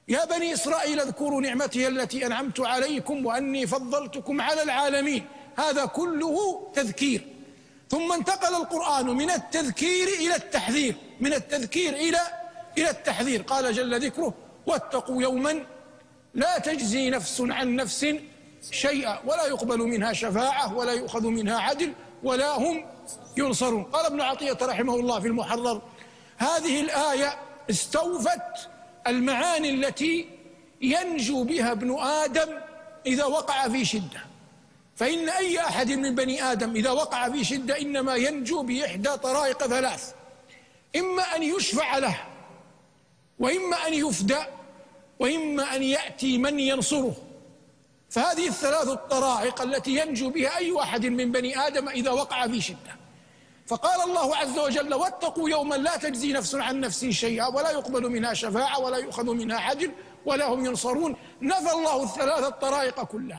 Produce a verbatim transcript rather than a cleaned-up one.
يا بني إسرائيل اذكروا نعمتي التي أنعمت عليكم وأني فضلتكم على العالمين. هذا كله تذكير. ثم انتقل القرآن من التذكير إلى التحذير، من التذكير إلى إلى التحذير. قال جل ذكره: واتقوا يوما لا تجزي نفس عن نفس شيئا ولا يقبل منها شفاعة ولا يؤخذ منها عدل ولا هم ينصرون. قال ابن عطية رحمه الله في المحرر: هذه الآية استوفت المعاني التي ينجو بها ابن آدم إذا وقع في شدة. فإن أي أحد من بني آدم إذا وقع في شدة إنما ينجو بإحدى طرائق ثلاث: إما أن يشفع له، وإما أن يفدى، وإما أن يأتي من ينصره. فهذه الثلاث الطرائق التي ينجو بها أي واحد من بني آدم إذا وقع في شدة. فقال الله عز وجل: واتقوا يوما لا تجزي نفس عن نفس شيئا ولا يقبل منها شفاعة ولا يؤخذ منها عدل ولا هم ينصرون. نفى الله الثلاث الطرائق كلها.